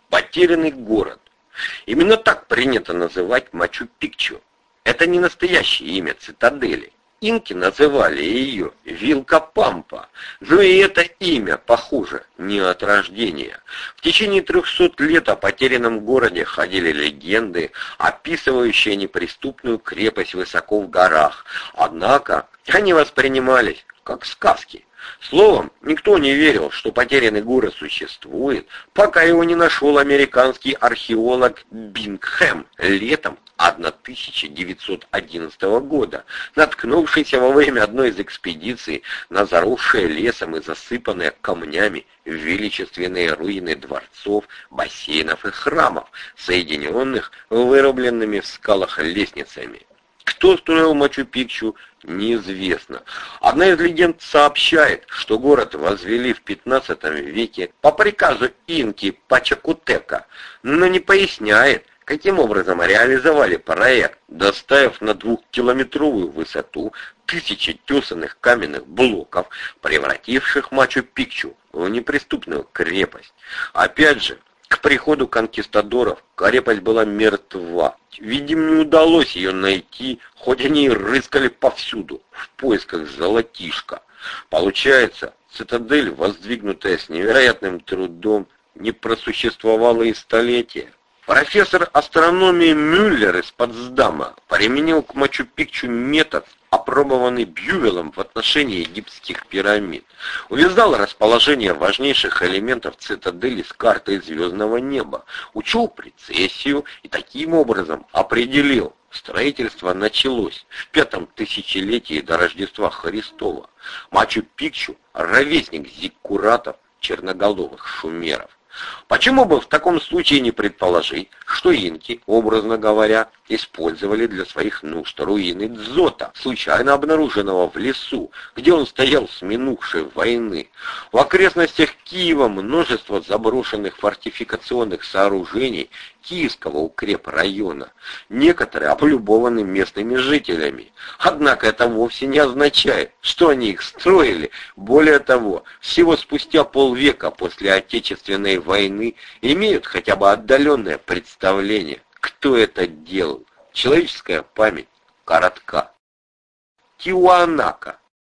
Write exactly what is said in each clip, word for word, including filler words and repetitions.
Потерянный город. Именно так принято называть Мачу-Пикчу. Это не настоящее имя цитадели. Инки называли ее Вилкапампа, но и это имя, похоже, не от рождения. В течение трехсот лет о потерянном городе ходили легенды, описывающие неприступную крепость высоко в горах, однако они воспринимались как сказки. Словом, никто не верил, что потерянный город существует, пока его не нашел американский археолог Бингхэм летом тысяча девятьсот одиннадцатого года, наткнувшийся во время одной из экспедиций на заросшие лесом и засыпанные камнями величественные руины дворцов, бассейнов и храмов, соединенных вырубленными в скалах лестницами. Кто строил Мачу-Пикчу, неизвестно. Одна из легенд сообщает, что город возвели в пятнадцатом веке по приказу инки Пачакутека, но не поясняет, каким образом реализовали проект, доставив на двухкилометровую высоту тысячи тесанных каменных блоков, превративших Мачу-Пикчу в неприступную крепость. Опять же, к приходу конкистадоров крепость была мертва. Видимо, не удалось ее найти, хоть они и рыскали повсюду в поисках золотишка. Получается, цитадель, воздвигнутая с невероятным трудом, не просуществовала и столетия. Профессор астрономии Мюллер из Потсдама применил к Мачу-Пикчу метод, опробованный Бьювелом в отношении египетских пирамид. Увязал расположение важнейших элементов цитадели с картой звездного неба, учел прецессию и таким образом определил: строительство началось в пятом тысячелетии до Рождества Христова. Мачу-Пикчу — ровесник зиккуратов, черноголовых шумеров. Почему бы в таком случае не предположить, что инки, образно говоря, использовали для своих нужд руины Дзота, случайно обнаруженного в лесу, где он стоял с минувшей войны? В окрестностях Киева множество заброшенных фортификационных сооружений Киевского укрепрайона, некоторые облюбованы местными жителями. Однако это вовсе не означает, что они их строили. Более того, всего спустя полвека после Отечественной войны имеют хотя бы отдаленное представление, кто это делал. Человеческая память коротка. Тиуанака.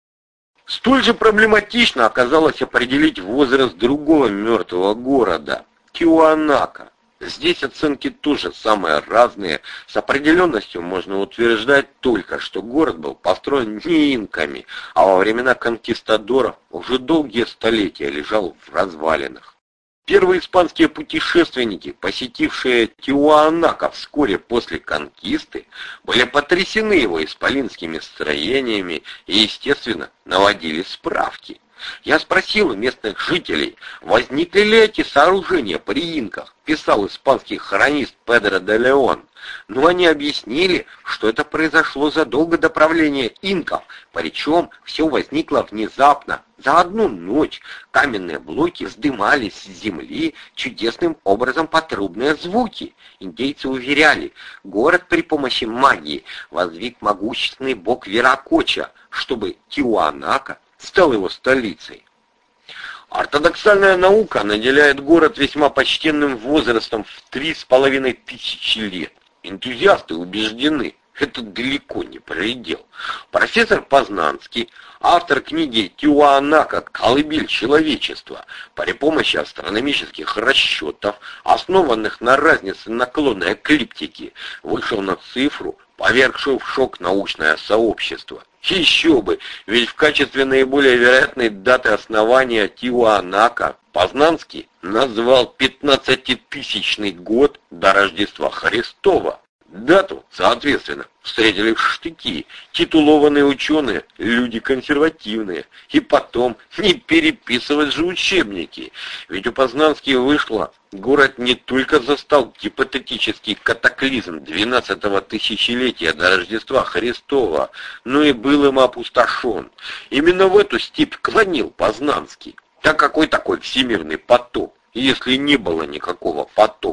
Столь же проблематично оказалось определить возраст другого мертвого города – Тиуанака. Здесь оценки тоже самые разные. С определенностью можно утверждать только, что город был построен не инками, а во времена конкистадоров уже долгие столетия лежал в развалинах. Первые испанские путешественники, посетившие Тиуанака вскоре после конкисты, были потрясены его исполинскими строениями и, естественно, наводили справки. Я спросил у местных жителей, возникли ли эти сооружения при инках, писал испанский хронист Педро де Леон. Но они объяснили, что это произошло задолго до правления инков, причем все возникло внезапно, за одну ночь. Каменные блоки вздымались с земли чудесным образом под трубные звуки. Индейцы уверяли, город при помощи магии воздвиг могущественный бог Виракоча, чтобы Тиуанака стал его столицей. Ортодоксальная наука наделяет город весьма почтенным возрастом в три с половиной тысячи лет. Энтузиасты убеждены, это далеко не предел. Профессор Познанский, автор книги «Тиуанака. Колыбель человечества», при помощи астрономических расчетов, основанных на разнице наклона эклиптики, вышел на цифру, повергшую в шок научное сообщество. Еще бы, ведь в качестве наиболее вероятной даты основания Тиуанака Познанский назвал пятнадцатитысячный год до Рождества Христова. Дату, соответственно, встретили в штыки титулованные ученые, люди консервативные. И потом, не переписывать же учебники. Ведь у Познанских вышло, город не только застал гипотетический катаклизм двенадцатого тысячелетия до Рождества Христова, но и был им опустошен. Именно в эту степь клонил Познанский. Да какой такой всемирный потоп, если не было никакого потопа?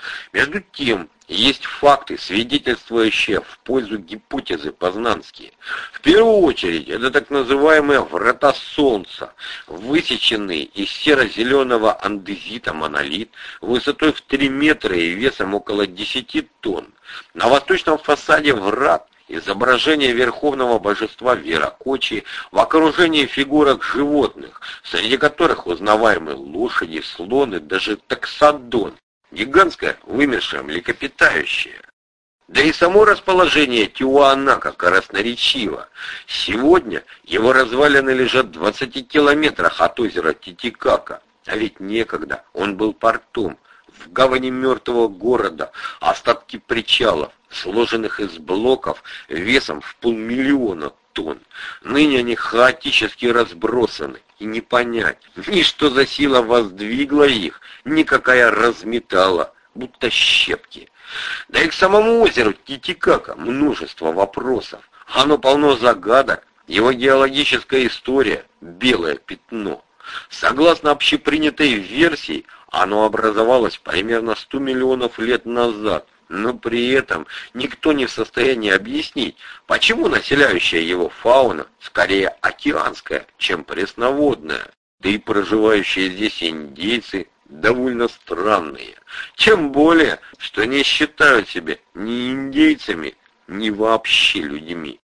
Между тем, есть факты, свидетельствующие в пользу гипотезы познанские. В первую очередь, это так называемые врата Солнца, высеченный из серо-зеленого андезита монолит высотой в три метра и весом около десяти тонн. На восточном фасаде врат изображение верховного божества Виракочи в окружении фигурок животных, среди которых узнаваемы лошади, слоны, даже таксодон, гигантское вымершее млекопитающее. Да и само расположение Тиуанака красноречиво. Сегодня его развалины лежат в двадцати километрах от озера Титикака, а ведь некогда он был портом. В гавани мертвого города остатки причалов, сложенных из блоков весом в полмиллиона тонн. Ныне они хаотически разбросаны, и не понять, ни что за сила воздвигла их, ни какая разметала, будто щепки. Да и к самому озеру Титикака множество вопросов. Оно полно загадок, его геологическая история — белое пятно. Согласно общепринятой версии, оно образовалось примерно сто миллионов лет назад, но при этом никто не в состоянии объяснить, почему населяющая его фауна скорее океанская, чем пресноводная, да и проживающие здесь индейцы довольно странные, тем более, что не считают себя ни индейцами, ни вообще людьми.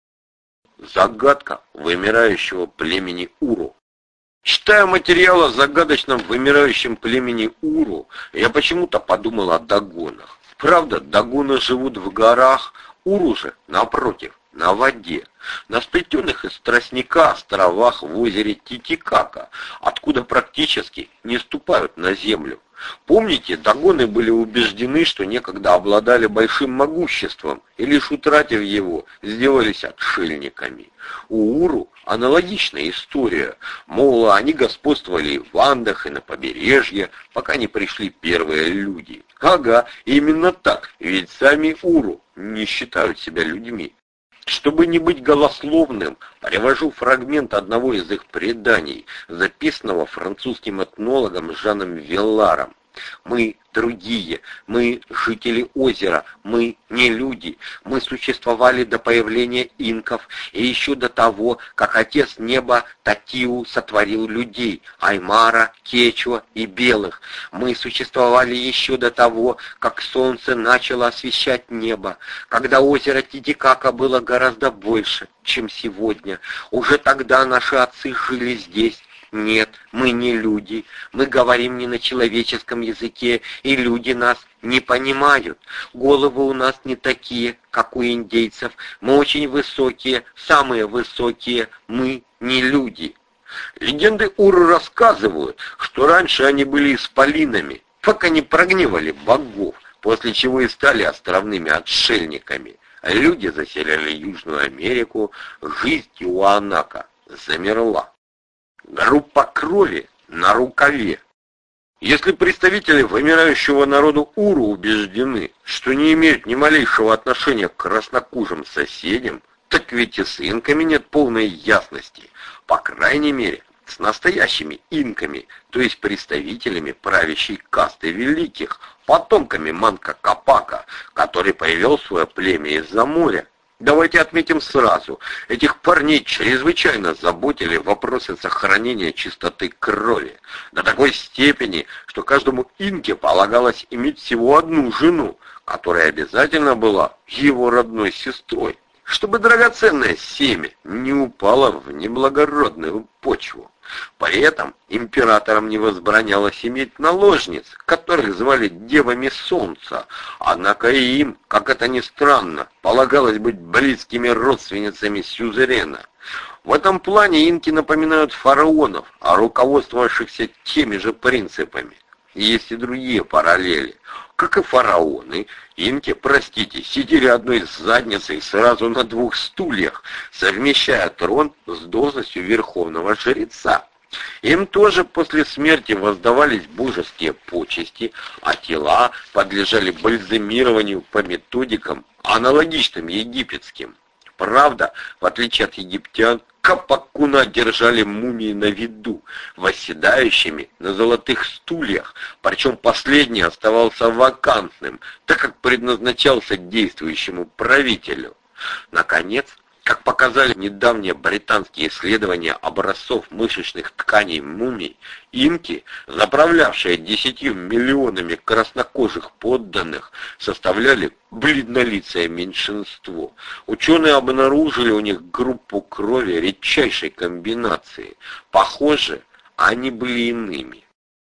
Загадка вымирающего племени Уру. Читая материал о загадочном вымирающем племени Уру, я почему-то подумал о дагонах. Правда, дагоны живут в горах, Уру же, напротив, на воде, на сплетенных из тростника островах в озере Титикака, откуда практически не ступают на землю. Помните, дагоны были убеждены, что некогда обладали большим могуществом, и лишь утратив его, сделались отшельниками. У Уру аналогичная история, мол, они господствовали в Андах и на побережье, пока не пришли первые люди. Ага, именно так, ведь сами Уру не считают себя людьми. Чтобы не быть голословным, привожу фрагмент одного из их преданий, записанного французским этнологом Жаном Вилларом. Мы другие, мы жители озера, мы не люди, мы существовали до появления инков и еще до того, как Отец Неба Татиу сотворил людей, Аймара, Кечуа и белых. Мы существовали еще до того, как солнце начало освещать небо, когда озеро Титикака было гораздо больше, чем сегодня. Уже тогда наши отцы жили здесь. Нет, мы не люди, мы говорим не на человеческом языке, и люди нас не понимают. Головы у нас не такие, как у индейцев, мы очень высокие, самые высокие, мы не люди. Легенды Уру рассказывают, что раньше они были исполинами, пока не прогневали богов, после чего и стали островными отшельниками. Люди заселяли Южную Америку, жизнь Тиуанака замерла. Группа крови на рукаве. Если представители вымирающего народа Уру убеждены, что не имеют ни малейшего отношения к краснокожим соседям, так ведь и с инками нет полной ясности. По крайней мере, с настоящими инками, то есть представителями правящей касты великих, потомками Манка Капака, который привел свое племя из-за моря. Давайте отметим сразу, этих парней чрезвычайно заботили вопросы сохранения чистоты крови, до такой степени, что каждому инке полагалось иметь всего одну жену, которая обязательно была его родной сестрой, чтобы драгоценное семя не упало в неблагородную почву. При этом императорам не возбранялось иметь наложниц, которых звали девами солнца, однако и им, как это ни странно, полагалось быть близкими родственницами сюзерена. В этом плане инки напоминают фараонов, а руководствовавшихся теми же принципами. Есть и другие параллели. Как и фараоны, инки, простите, сидели одной задницей сразу на двух стульях, совмещая трон с должностью верховного жреца. Им тоже после смерти воздавались божеские почести, а тела подлежали бальзамированию по методикам, аналогичным египетским. Правда, в отличие от египтян, Капакуна держали мумии на виду, восседающими на золотых стульях, причем последний оставался вакантным, так как предназначался действующему правителю. Наконец, как показали недавние британские исследования образцов мышечных тканей мумий, инки, заправлявшие десятью миллионами краснокожих подданных, составляли бледнолицее меньшинство. Ученые обнаружили у них группу крови редчайшей комбинации. Похоже, они были иными.